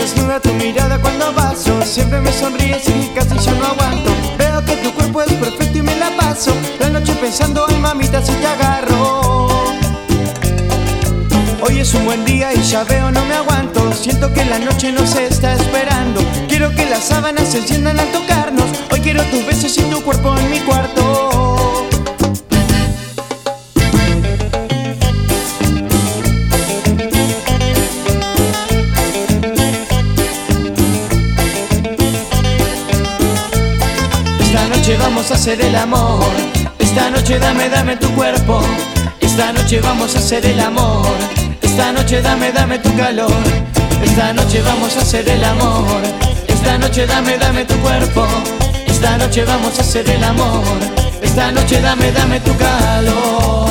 desnuda tu mirada cuando paso. Siempre me sonríes y casi yo no aguanto. Veo que tu cuerpo es perfecto y me la paso la noche pensando, ay mamita, si te agarro. Hoy es un buen día y ya veo, no me aguanto. Siento que la noche nos está esperando. Quiero que las sábanas se enciendan al tocarnos. Hoy quiero tus besos y tu cuerpo en mi cuarto. Esta noche vamos a hacer el amor. Esta noche dame tu cuerpo. Esta noche vamos a hacer el amor. Esta noche dame tu calor. Esta noche vamos a hacer el amor. Esta noche dame tu cuerpo. Esta noche vamos a hacer el amor. Esta noche dame tu calor.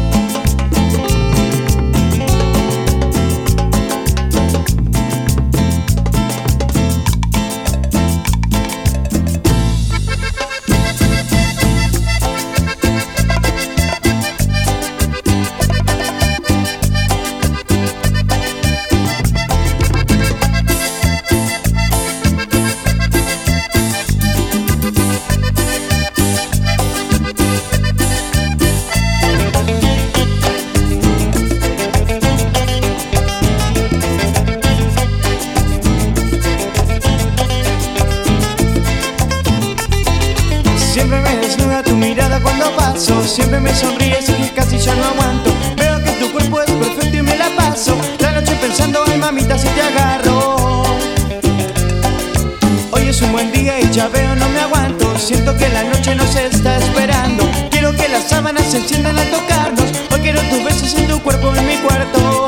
Siempre me desnuda tu mirada cuando paso. Siempre me sonríes y casi ya no aguanto. Veo que tu cuerpo es perfecto y me la paso la noche pensando, ay mamita, si te agarro. Hoy es un buen día y ya veo, no me aguanto. Siento que la noche nos está esperando. Quiero que las sábanas se enciendan al tocarnos. Hoy quiero tus besos y tu cuerpo en mi cuarto.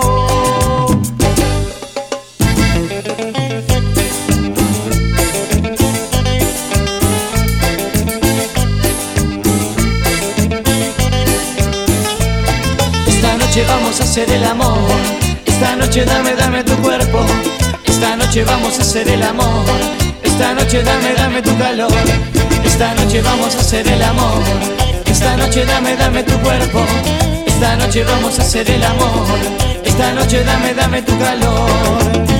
Esta noche vamos a hacer el amor. Esta noche dame tu cuerpo. Esta noche vamos a hacer el amor. Esta noche dame tu calor. Esta noche vamos a hacer el amor. Esta noche dame tu cuerpo. Esta noche vamos a hacer el amor. Esta noche dame tu calor.